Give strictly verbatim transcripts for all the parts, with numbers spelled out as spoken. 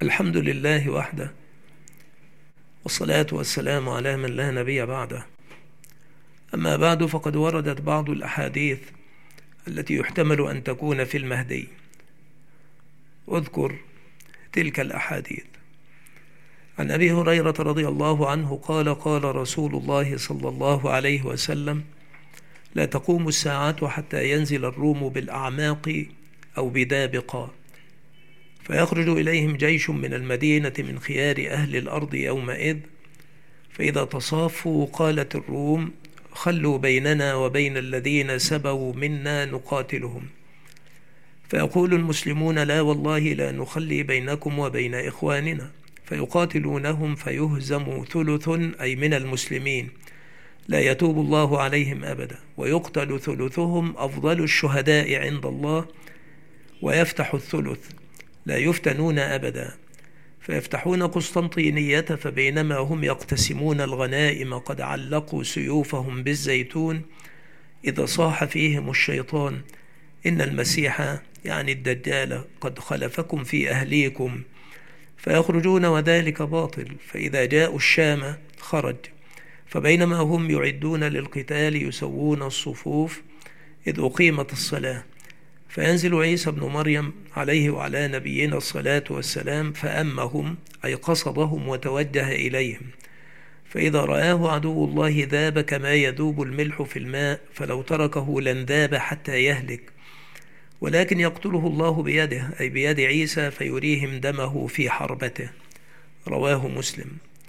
الحمد لله وحده، والصلاة والسلام على من لا نبي بعده. أما بعد، فقد وردت بعض الأحاديث التي يحتمل أن تكون في المهدي. أذكر تلك الأحاديث. عن أبي هريرة رضي الله عنه قال: قال رسول الله صلى الله عليه وسلم: لا تقوم الساعة حتى ينزل الروم بالأعماق أو بدابق، فيخرج إليهم جيش من المدينة من خيار أهل الأرض يومئذ، فإذا تصافوا قالت الروم: خلوا بيننا وبين الذين سبوا منا نقاتلهم. فيقول المسلمون: لا والله لا نخلي بينكم وبين إخواننا. فيقاتلونهم فيهزم ثلث أي من المسلمين، لا يتوب الله عليهم أبدا، ويقتل ثلثهم أفضل الشهداء عند الله، ويفتح الثلث لا يفتنون أبدا. فيفتحون قسطنطينية، فبينما هم يقتسمون الغنائم قد علقوا سيوفهم بالزيتون، إذا صاح فيهم الشيطان: إن المسيح يعني الدجال قد خلفكم في أهليكم. فيخرجون وذلك باطل. فإذا جاءوا الشام خرج، فبينما هم يعدون للقتال يسوون الصفوف، إذ أقيمت الصلاة، فينزل عيسى بن مريم عليه وعلى نبينا الصلاة والسلام، فأمهم أي قصدهم وتوجه إليهم. فإذا رآه عدو الله ذاب كما يذوب الملح في الماء، فلو تركه لانذاب حتى يهلك، ولكن يقتله الله بيده أي بيد عيسى، فيريهم دمه في حربته. رواه مسلم.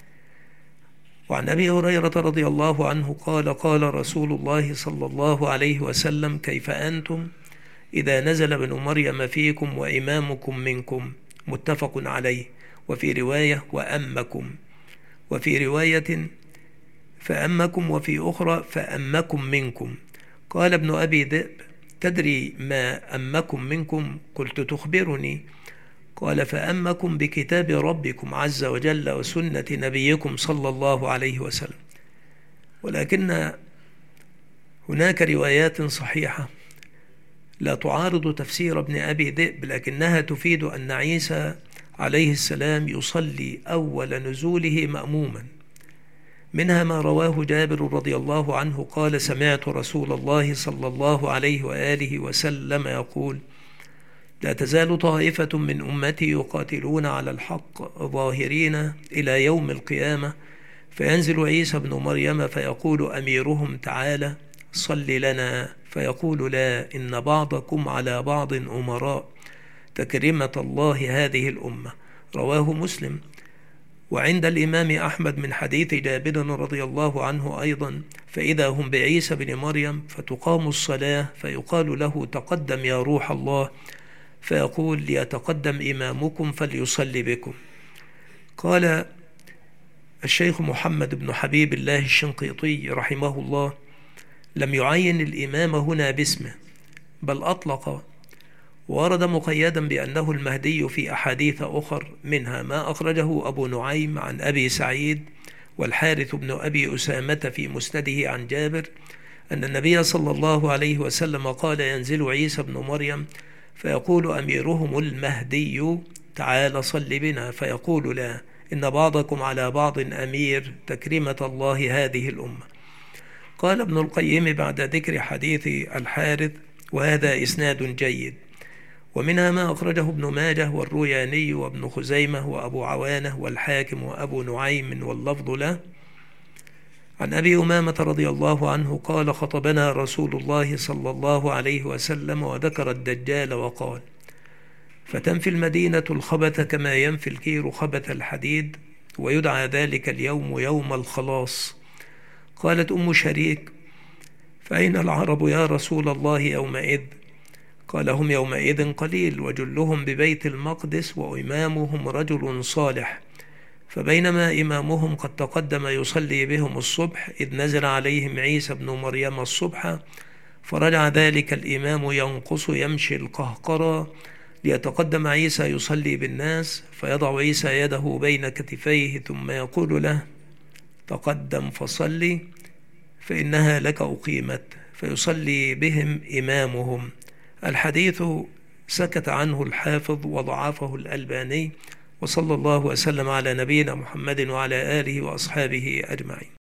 وعن أبي هريرة رضي الله عنه قال: قال رسول الله صلى الله عليه وسلم: كيف أنتم إذا نزل ابن مريم فيكم وإمامكم منكم؟ متفق عليه. وفي رواية: وأمكم، وفي رواية: فأمكم، وفي أخرى: فأمكم منكم. قال ابن أبي ذئب: تدري ما أمكم منكم؟ قلت: تخبرني. قال: فأمكم بكتاب ربكم عز وجل وسنة نبيكم صلى الله عليه وسلم. ولكن هناك روايات صحيحة لا تعارض تفسير ابن أبي ذئب، لكنها تفيد أن عيسى عليه السلام يصلي أول نزوله مأموما. منها ما رواه جابر رضي الله عنه قال: سمعت رسول الله صلى الله عليه وآله وسلم يقول: لا تزال طائفة من أمتي يقاتلون على الحق ظاهرين إلى يوم القيامة، فينزل عيسى بن مريم فيقول أميرهم: تعالى صل لنا، فيقول: لا، إن بعضكم على بعض أمراء، تكرمة الله هذه الأمة. رواه مسلم. وعند الإمام أحمد من حديث جابر رضي الله عنه أيضا: فإذا هم بعيسى بن مريم فتقام الصلاة، فيقال له: تقدم يا روح الله، فيقول: ليتقدم إمامكم فليصلي بكم. قال الشيخ محمد بن حبيب الله الشنقيطي رحمه الله: لم يعين الإمام هنا باسمه، بل أطلق، وورد مقيدا بأنه المهدي في أحاديث أخر، منها ما أخرجه أبو نعيم عن أبي سعيد والحارث بن أبي أسامة في مسنده عن جابر أن النبي صلى الله عليه وسلم قال: ينزل عيسى بن مريم فيقول أميرهم المهدي: تعال صل بنا، فيقول: لا، إن بعضكم على بعض أمير، تكرمة الله هذه الأمة. قال ابن القيم بعد ذكر حديث الحارث: وهذا إسناد جيد. ومنها ما أخرجه ابن ماجه والروياني وابن خزيمة وأبو عوانة والحاكم وأبو نعيم واللفظ له. عن أبي أمامة رضي الله عنه قال: خطبنا رسول الله صلى الله عليه وسلم وذكر الدجال وقال: فتنفي المدينة الخبث كما ينفي الكير خبث الحديد، ويدعى ذلك اليوم يوم الخلاص. قالت أم شريك: فأين العرب يا رسول الله يومئذ؟ قال: هم يومئذ قليل، وجلهم ببيت المقدس، وإمامهم رجل صالح. فبينما إمامهم قد تقدم يصلي بهم الصبح، إذ نزل عليهم عيسى بن مريم الصبح، فرجع ذلك الإمام ينقص يمشي القهقرى، ليتقدم عيسى يصلي بالناس، فيضع عيسى يده بين كتفيه ثم يقول له: تقدم فصلي، فإنها لك أقيمت، فيصلي بهم إمامهم. الحديث سكت عنه الحافظ وضعفه الألباني، وصلى الله وسلم على نبينا محمد وعلى آله وأصحابه أجمعين.